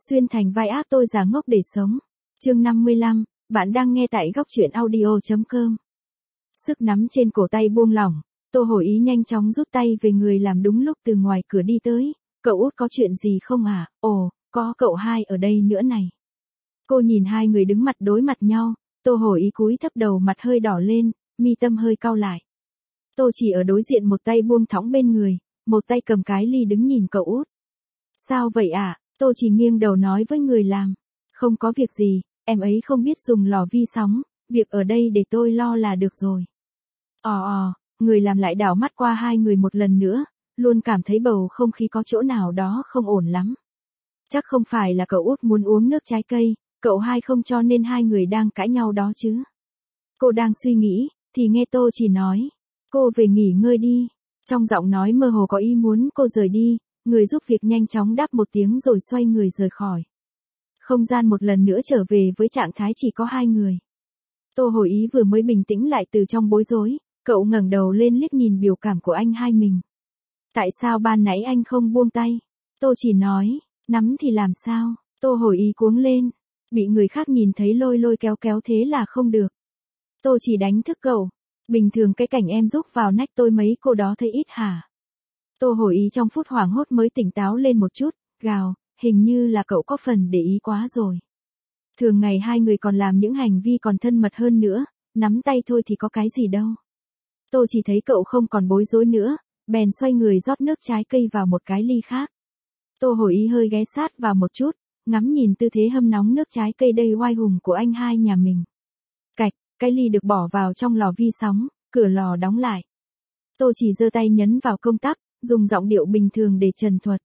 Xuyên thành vai ác tôi giả ngốc để sống. Chương 55, bạn đang nghe tại góc truyện audio.com. Sức nắm trên cổ tay buông lỏng, Tô Hồi Ý nhanh chóng rút tay về người làm đúng lúc từ ngoài cửa đi tới. Cậu út có chuyện gì không à? Ồ, có cậu hai ở đây nữa này. Cô nhìn hai người đứng mặt đối mặt nhau, Tô Hồi Ý cúi thấp đầu mặt hơi đỏ lên, mi tâm hơi cau lại. Tô chỉ ở đối diện một tay buông thõng bên người, một tay cầm cái ly đứng nhìn cậu út. Sao vậy ạ? Tô chỉ nghiêng đầu nói với người làm. Không có việc gì, em ấy không biết dùng lò vi sóng, việc ở đây để tôi lo là được rồi. Người làm lại đảo mắt qua hai người một lần nữa, luôn cảm thấy bầu không khí có chỗ nào đó không ổn lắm. Chắc không phải là cậu út muốn uống nước trái cây, cậu hai không cho nên hai người đang cãi nhau đó chứ. Cô đang suy nghĩ, thì nghe Tô chỉ nói. Cô về nghỉ ngơi đi. Trong giọng nói mơ hồ có ý muốn cô rời đi, người giúp việc nhanh chóng đáp một tiếng rồi xoay người rời khỏi. Không gian một lần nữa trở về với trạng thái chỉ có hai người. Tô Hồi Ý vừa mới bình tĩnh lại từ trong bối rối, cậu ngẩng đầu lên liếc nhìn biểu cảm của anh hai mình. Tại sao ban nãy anh không buông tay? Tô chỉ nói, nắm thì làm sao? Tô Hồi Ý cuống lên, bị người khác nhìn thấy lôi lôi kéo kéo thế là không được. Tô chỉ đánh thức cậu, bình thường cái cảnh em giúp vào nách tôi mấy cô đó thấy ít hả? Tô Hồi Ý trong phút hoảng hốt mới tỉnh táo lên một chút, gào, hình như là cậu có phần để ý quá rồi. Thường ngày hai người còn làm những hành vi còn thân mật hơn nữa, nắm tay thôi thì có cái gì đâu. Tô chỉ thấy cậu không còn bối rối nữa, bèn xoay người rót nước trái cây vào một cái ly khác. Tô Hồi Ý hơi ghé sát vào một chút, ngắm nhìn tư thế hâm nóng nước trái cây đầy oai hùng của anh hai nhà mình. Cạch, cái ly được bỏ vào trong lò vi sóng, cửa lò đóng lại. Tô chỉ giơ tay nhấn vào công tắc, dùng giọng điệu bình thường để trần thuật.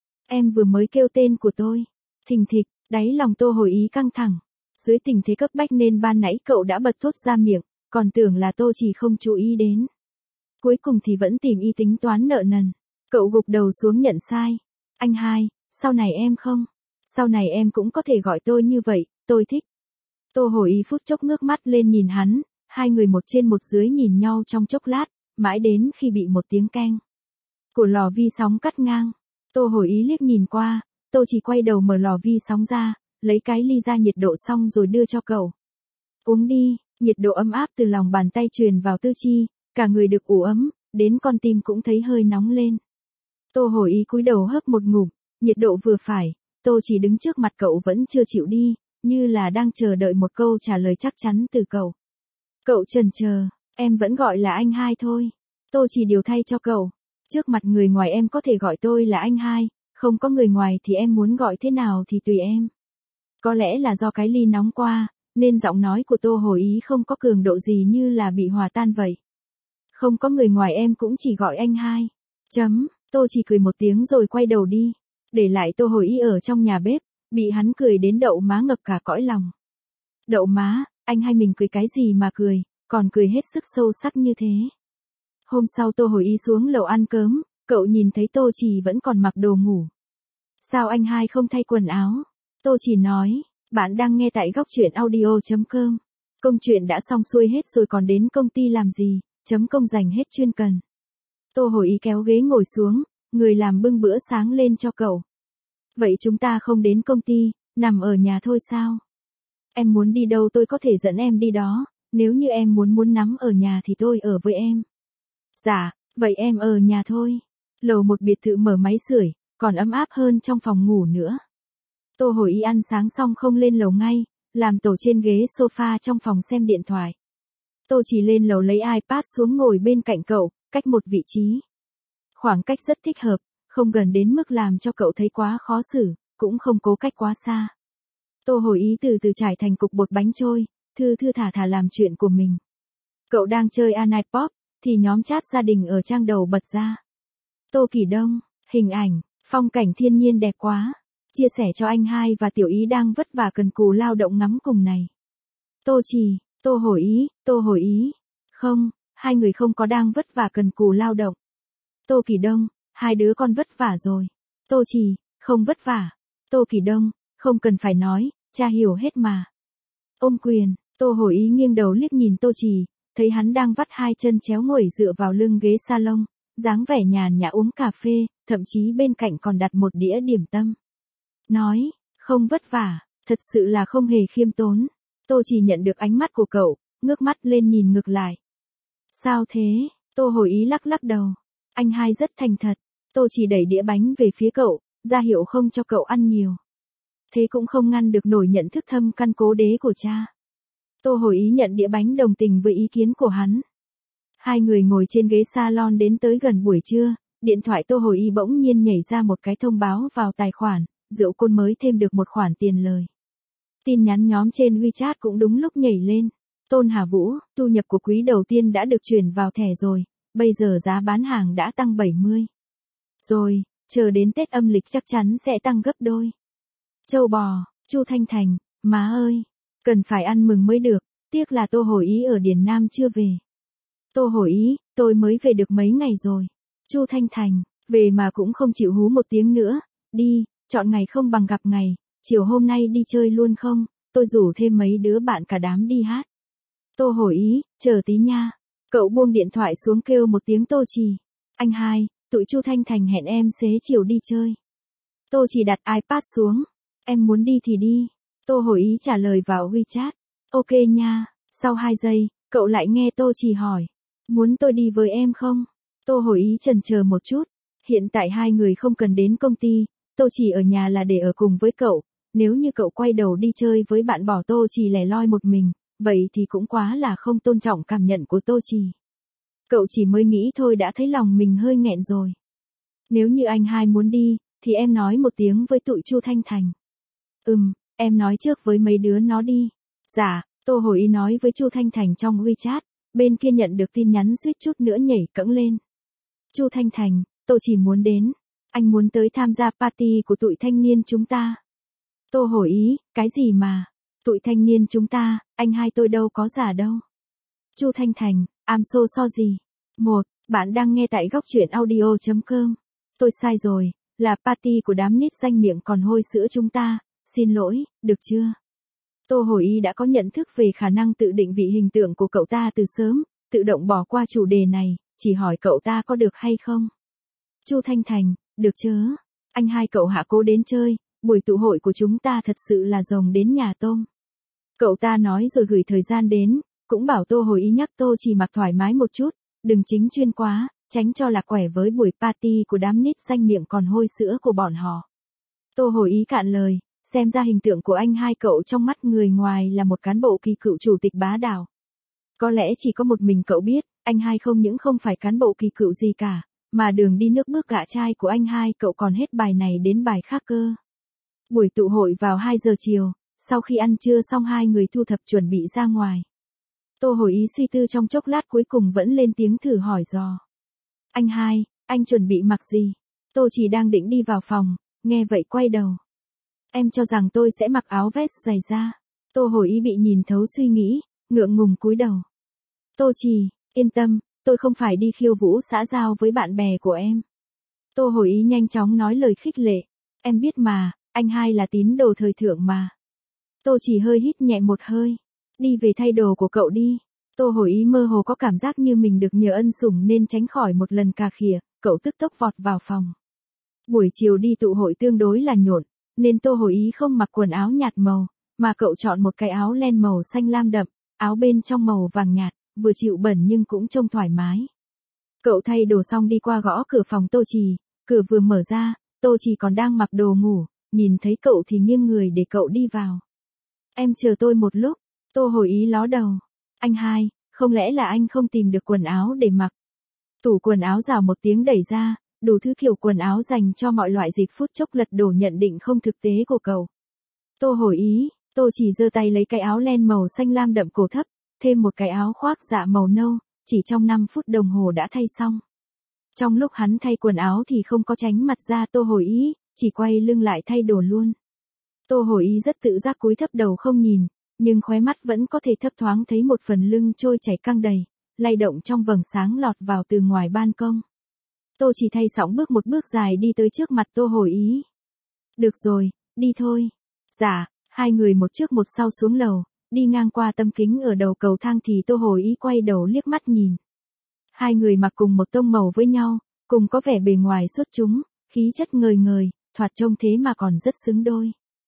Em vừa mới kêu tên của tôi. Thình thịch, đáy lòng Tô Hồi Ý căng thẳng. Dưới tình thế cấp bách nên ban nãy cậu đã bật thốt ra miệng, còn tưởng là Tô chỉ không chú ý đến. Cuối cùng thì vẫn tìm ý tính toán nợ nần. Cậu gục đầu xuống nhận sai. Anh hai, sau này em không. Sau này em cũng có thể gọi tôi như vậy, tôi thích. Tô Hồi Ý phút chốc ngước mắt lên nhìn hắn, hai người một trên một dưới nhìn nhau trong chốc lát, mãi đến khi bị một tiếng keng của lò vi sóng cắt ngang. Tô Hồi Ý liếc nhìn qua, Tô chỉ quay đầu mở lò vi sóng ra, lấy cái ly ra nhiệt độ xong rồi đưa cho cậu. Uống đi, nhiệt độ ấm áp từ lòng bàn tay truyền vào tư chi, cả người được ủ ấm, đến con tim cũng thấy hơi nóng lên. Tô Hồi Ý cúi đầu hớp một ngụm, nhiệt độ vừa phải, Tô chỉ đứng trước mặt cậu vẫn chưa chịu đi, như là đang chờ đợi một câu trả lời chắc chắn từ cậu. Cậu chần chờ, em vẫn gọi là anh hai thôi. Tô chỉ điều thay cho cậu. Trước mặt người ngoài em có thể gọi tôi là anh hai, không có người ngoài thì em muốn gọi thế nào thì tùy em. Có lẽ là do cái ly nóng qua, nên giọng nói của Tô Hồi Ý không có cường độ gì như là bị hòa tan vậy. Không có người ngoài em cũng chỉ gọi anh hai. Tô chỉ cười một tiếng rồi quay đầu đi. Để lại Tô Hồi Ý ở trong nhà bếp, bị hắn cười đến đậu má ngập cả cõi lòng. Đậu má, anh hai mình cười cái gì mà cười, còn cười hết sức sâu sắc như thế. Hôm sau Tô Hồi Ý xuống lầu ăn cơm, cậu nhìn thấy Tô chỉ vẫn còn mặc đồ ngủ. Sao anh hai không thay quần áo? Tô chỉ nói, bạn đang nghe tại góc truyện audio.com. Công chuyện đã xong xuôi hết rồi còn đến công ty làm gì, .com dành hết chuyên cần. Tô Hồi Ý kéo ghế ngồi xuống, người làm bưng bữa sáng lên cho cậu. Vậy chúng ta không đến công ty, nằm ở nhà thôi sao? Em muốn đi đâu tôi có thể dẫn em đi đó, nếu như em muốn nắm ở nhà thì tôi ở với em. Dạ, vậy em ở nhà thôi. Lầu một biệt thự mở máy sưởi, còn ấm áp hơn trong phòng ngủ nữa. Tô Hồi Ý ăn sáng xong không lên lầu ngay, làm tổ trên ghế sofa trong phòng xem điện thoại. Tô chỉ lên lầu lấy iPad xuống ngồi bên cạnh cậu, cách một vị trí. Khoảng cách rất thích hợp, không gần đến mức làm cho cậu thấy quá khó xử, cũng không cố cách quá xa. Tô Hồi Ý từ từ trải thành cục bột bánh trôi, thư thư thả thả làm chuyện của mình. Cậu đang chơi iPop, thì nhóm chat gia đình ở trang đầu bật ra. Tô Kỳ Đông, hình ảnh, phong cảnh thiên nhiên đẹp quá. Chia sẻ cho anh hai và Tiểu Ý đang vất vả cần cù lao động ngắm cùng này. Tô chỉ, Tô Hồi Ý. Không, hai người không có đang vất vả cần cù lao động. Tô Kỳ Đông, hai đứa con vất vả rồi. Tô chỉ, không vất vả. Tô Kỳ Đông, không cần phải nói, cha hiểu hết mà. Ôm quyền, Tô Hồi Ý nghiêng đầu liếc nhìn Tô chỉ, thấy hắn đang vắt hai chân chéo ngồi dựa vào lưng ghế salon, dáng vẻ nhàn nhã uống cà phê, thậm chí bên cạnh còn đặt một đĩa điểm tâm. Nói, Không vất vả, thật sự là không hề khiêm tốn. Tô chỉ nhận được ánh mắt của cậu, ngước mắt lên nhìn ngược lại. Sao thế? Tô hồi ý lắc lắc đầu. Anh hai rất thành thật. Tô chỉ đẩy đĩa bánh về phía cậu, ra hiệu không cho cậu ăn nhiều. Thế cũng không ngăn được nổi nhận thức thâm căn cố đế của cha. Tô hồi ý nhận đĩa bánh đồng tình với ý kiến của hắn. Hai người ngồi trên ghế salon đến tới gần buổi trưa, điện thoại Tô hồi ý bỗng nhiên nhảy ra một cái thông báo vào tài khoản, rượu côn mới thêm được một khoản tiền lời. Tin nhắn nhóm trên WeChat cũng đúng lúc nhảy lên. Tôn Hà Vũ, thu nhập của quý đầu tiên đã được chuyển vào thẻ rồi, bây giờ giá bán hàng đã tăng 70. Rồi, chờ đến Tết âm lịch chắc chắn sẽ tăng gấp đôi. Châu bò, Chu Thanh Thành, má ơi, cần phải ăn mừng mới được, tiếc là Tô hồi ý ở Điền Nam chưa về. Tô hồi ý, tôi mới về được mấy ngày rồi. Chu Thanh Thành, về mà cũng không chịu hú một tiếng nữa, đi, chọn ngày không bằng gặp ngày, chiều hôm nay đi chơi luôn không, tôi rủ thêm mấy đứa bạn cả đám đi hát. Tô hồi ý, chờ tí nha. Cậu buông điện thoại xuống kêu một tiếng Tô Trì. Anh hai, tụi Chu Thanh Thành hẹn em xế chiều đi chơi. Tô Trì đặt iPad xuống. Em muốn đi thì đi. Tô hồi ý trả lời vào WeChat. Ok nha. Sau 2 giây, cậu lại nghe Tô Trì hỏi. Muốn tôi đi với em không? Tô hồi ý chần chờ một chút. Hiện tại hai người không cần đến công ty. Tô Trì ở nhà là để ở cùng với cậu. Nếu như cậu quay đầu đi chơi với bạn bỏ Tô Trì lẻ loi một mình, vậy thì cũng quá là không tôn trọng cảm nhận của Tô Trì. Cậu chỉ mới nghĩ thôi đã thấy lòng mình hơi nghẹn rồi. Nếu như anh hai muốn đi, thì em nói một tiếng với tụi Chu Thanh Thành. Em nói trước với mấy đứa nó đi. Dạ, Tô hồi ý nói với Chu Thanh Thành trong WeChat, bên kia nhận được tin nhắn suýt chút nữa nhảy cẫng lên. Chu Thanh Thành, Tô chỉ muốn đến. Anh muốn tới tham gia party của tụi thanh niên chúng ta. Tô hồi ý, cái gì mà? Tụi thanh niên chúng ta, anh hai tôi đâu có giả đâu. Chu Thanh Thành, I'm so sorry. Bạn đang nghe tại góc truyện audio.com. Tôi sai rồi, là party của đám nít danh miệng còn hôi sữa chúng ta, xin lỗi, được chưa? Tô hồi ý đã có nhận thức về khả năng tự định vị hình tượng của cậu ta từ sớm, tự động bỏ qua chủ đề này, chỉ hỏi cậu ta có được hay không. Chu Thanh Thành, được chớ. Anh hai cậu hạ cố đến chơi, buổi tụ hội của chúng ta thật sự là rồng đến nhà tôm. Cậu ta nói rồi gửi thời gian đến, cũng bảo Tô hồi ý nhắc Tô chỉ mặc thoải mái một chút, đừng chính chuyên quá, tránh cho lạc quẻ với buổi party của đám nít danh miệng còn hôi sữa của bọn họ. Tô hồi ý cạn lời, xem ra hình tượng của anh hai cậu trong mắt người ngoài là một cán bộ kỳ cựu chủ tịch bá đạo. Có lẽ chỉ có một mình cậu biết, anh hai không những không phải cán bộ kỳ cựu gì cả, mà đường đi nước bước gạ trai của anh hai cậu còn hết bài này đến bài khác cơ. Buổi tụ hội vào 2 giờ chiều, sau khi ăn trưa xong hai người thu thập chuẩn bị ra ngoài. Tô hồi ý suy tư trong chốc lát cuối cùng vẫn lên tiếng thử hỏi dò. Anh hai, anh chuẩn bị mặc gì? Tô chỉ đang định đi vào phòng, nghe vậy quay đầu. Em cho rằng tôi sẽ mặc áo vest dày da. Tô hồi ý bị nhìn thấu suy nghĩ, ngượng ngùng cúi đầu. Tô chỉ, yên tâm, tôi không phải đi khiêu vũ xã giao với bạn bè của em. Tô hồi ý nhanh chóng nói lời khích lệ. Em biết mà, anh hai là tín đồ thời thượng mà. Tô chỉ hơi hít nhẹ một hơi. Đi về thay đồ của cậu đi. Tô hồi ý mơ hồ có cảm giác như mình được nhờ ân sủng nên tránh khỏi một lần cà khịa, cậu tức tốc vọt vào phòng. Buổi chiều đi tụ hội tương đối là nhộn, nên Tô hồi ý không mặc quần áo nhạt màu, mà cậu chọn một cái áo len màu xanh lam đậm, áo bên trong màu vàng nhạt, vừa chịu bẩn nhưng cũng trông thoải mái. Cậu thay đồ xong đi qua gõ cửa phòng Tô Trì, cửa vừa mở ra, Tô Trì còn đang mặc đồ ngủ, nhìn thấy cậu thì nghiêng người để cậu đi vào. Em chờ tôi một lúc. Tô hồi ý ló đầu. Anh hai, không lẽ là anh không tìm được quần áo để mặc? Tủ quần áo rào một tiếng đẩy ra, đủ thứ kiểu quần áo dành cho mọi loại dịp phút chốc lật đổ nhận định không thực tế của cậu. Tô hồi ý, Tô chỉ giơ tay lấy cái áo len màu xanh lam đậm cổ thấp, thêm một cái áo khoác dạ màu nâu, chỉ trong 5 phút đồng hồ đã thay xong. Trong lúc hắn thay quần áo thì không có tránh mặt ra Tô hồi ý, chỉ quay lưng lại thay đồ luôn. Tô hồi ý rất tự giác cúi thấp đầu không nhìn, nhưng khóe mắt vẫn có thể thấp thoáng thấy một phần lưng trôi chảy căng đầy, lay động trong vầng sáng lọt vào từ ngoài ban công. Tô chỉ thay sóng bước một bước dài đi tới trước mặt Tô hồi ý. Được rồi, đi thôi. Dạ, hai người một trước một sau xuống lầu, đi ngang qua tấm kính ở đầu cầu thang thì Tô hồi ý quay đầu liếc mắt nhìn. Hai người mặc cùng một tông màu với nhau, cùng có vẻ bề ngoài xuất chúng, khí chất ngời ngời, thoạt trông thế mà còn rất xứng đôi.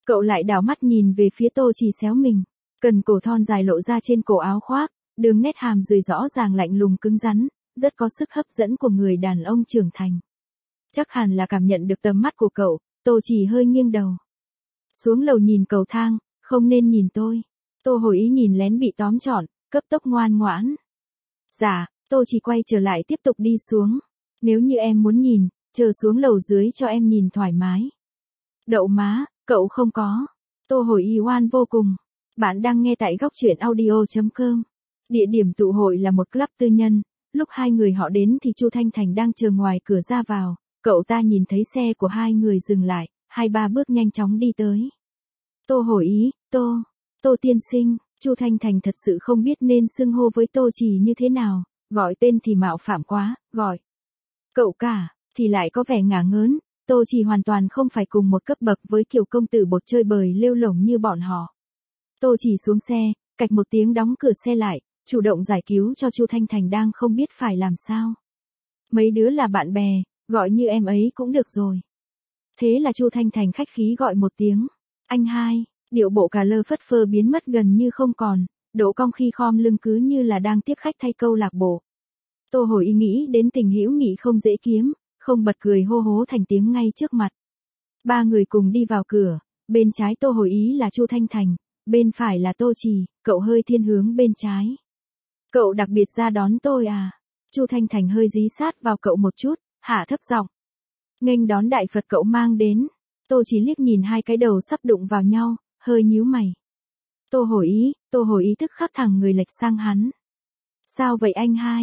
Cậu lại đảo mắt nhìn về phía Tô Chỉ xéo mình. Cần cổ thon dài lộ ra trên cổ áo khoác, đường nét hàm dưới rõ ràng lạnh lùng cứng rắn, rất có sức hấp dẫn của người đàn ông trưởng thành. Chắc hẳn là cảm nhận được tầm mắt của cậu, Tô Chỉ hơi nghiêng đầu. Xuống lầu nhìn cầu thang, không nên nhìn tôi. Tô Hồi Ý nhìn lén bị tóm trọn, cấp tốc ngoan ngoãn. Dạ, Tô Chỉ quay trở lại tiếp tục đi xuống. Nếu như em muốn nhìn, chờ xuống lầu dưới cho em nhìn thoải mái. Đậu má, cậu không có. Tô Hồi Ý oan vô cùng. Bạn đang nghe tại góc truyện audio.com. Địa điểm tụ hội là một club tư nhân. Lúc hai người họ đến thì Chu Thanh Thành đang chờ ngoài cửa ra vào. Cậu ta nhìn thấy xe của hai người dừng lại, 2-3 bước nhanh chóng đi tới. Tô Hồi Ý, Tô tiên sinh. Chu Thanh Thành thật sự không biết nên xưng hô với Tô Chỉ như thế nào, gọi tên thì mạo phạm quá, gọi cậu cả thì lại có vẻ ngả ngớn. Tô Chỉ hoàn toàn không phải cùng một cấp bậc với kiểu công tử bột chơi bời lêu lổng như bọn họ. Tô Chỉ xuống xe, cạch một tiếng đóng cửa xe lại, chủ động giải cứu cho Chu Thanh Thành đang không biết phải làm sao. Mấy đứa là bạn bè, gọi như em ấy cũng được rồi. Thế là Chu Thanh Thành khách khí gọi một tiếng. Anh hai, điệu bộ cà lơ phất phơ biến mất gần như không còn, độ cong khi khom lưng cứ như là đang tiếp khách thay câu lạc bộ. Tô Hồi Ý nghĩ đến tình hữu nghị không dễ kiếm, không bật cười hô hố thành tiếng ngay trước mặt. Ba người cùng đi vào cửa, bên trái Tô Hồi Ý là Chu Thanh Thành, bên phải là Tô Chỉ, cậu hơi thiên hướng bên trái. Cậu đặc biệt ra đón tôi à? Chu Thanh Thành hơi dí sát vào cậu một chút, hạ thấp giọng. Nghênh đón đại Phật cậu mang đến. Tô Chỉ liếc nhìn hai cái đầu sắp đụng vào nhau, hơi nhíu mày. Tô Hồi Ý tức khắc thẳng người lệch sang hắn. Sao vậy anh hai?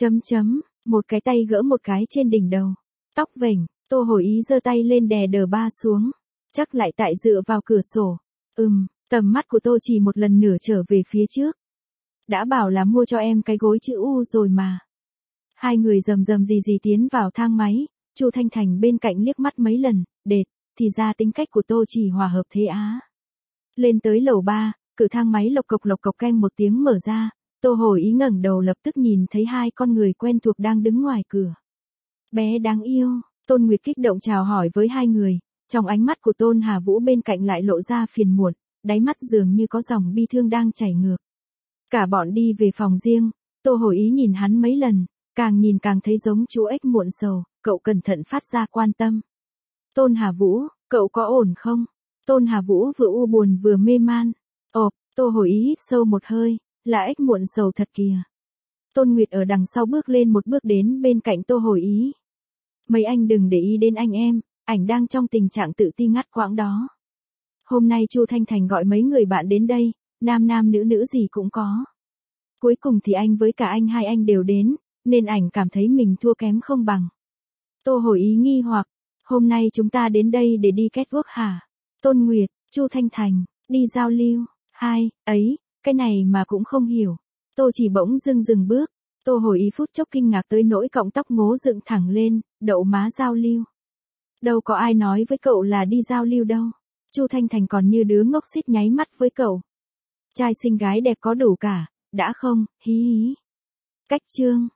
Một cái tay gỡ một cái trên đỉnh đầu. Tóc vểnh, Tô Hồi Ý giơ tay lên đè đờ ba xuống. Chắc lại tại dựa vào cửa sổ. Tầm mắt của Tô Chỉ một lần nửa trở về phía trước. Đã bảo là mua cho em cái gối chữ U rồi mà. Hai người rầm gì tiến vào thang máy. Chu Thanh Thành bên cạnh liếc mắt mấy lần, thì ra tính cách của Tô Chỉ hòa hợp thế á. Lên tới lầu 3, cửa thang máy lộc cộc keng một tiếng mở ra, Tô Hồi Ý ngẩng đầu lập tức nhìn thấy hai con người quen thuộc đang đứng ngoài cửa. Bé đáng yêu, Tôn Nguyệt kích động chào hỏi với hai người, trong ánh mắt của Tôn Hà Vũ bên cạnh lại lộ ra phiền muộn, đáy mắt dường như có dòng bi thương đang chảy ngược. Cả bọn đi về phòng riêng, Tô Hồi Ý nhìn hắn mấy lần, càng nhìn càng thấy giống chú ếch muộn sầu, cậu cẩn thận phát ra quan tâm. Tôn Hà Vũ, cậu có ổn không? Tôn Hà Vũ vừa u buồn vừa mê man. Tô Hồi Ý hít sâu một hơi, là ếch muộn sầu thật kìa. Tôn Nguyệt ở đằng sau bước lên một bước đến bên cạnh Tô Hồi Ý. Mấy anh đừng để ý đến anh em, ảnh đang trong tình trạng tự ti ngắt quãng đó. Hôm nay Chu Thanh Thành gọi mấy người bạn đến đây, nam nữ gì cũng có. Cuối cùng thì anh với cả anh hai anh đều đến, nên ảnh cảm thấy mình thua kém không bằng. Tô Hồi Ý nghi hoặc, hôm nay chúng ta đến đây để đi catwalk hả? Tôn Nguyệt, Chu Thanh Thành, đi giao lưu, cái này mà cũng không hiểu. Tô Chỉ bỗng dừng bước, Tô Hồi Ý phút chốc kinh ngạc tới nỗi cọng tóc ngố dựng thẳng lên, đậu má giao lưu. Đâu có ai nói với cậu là đi giao lưu đâu. Chu Thanh Thành còn như đứa ngốc xít nháy mắt với cậu. Trai xinh gái đẹp có đủ cả, đã không, hí hí. Cách chương.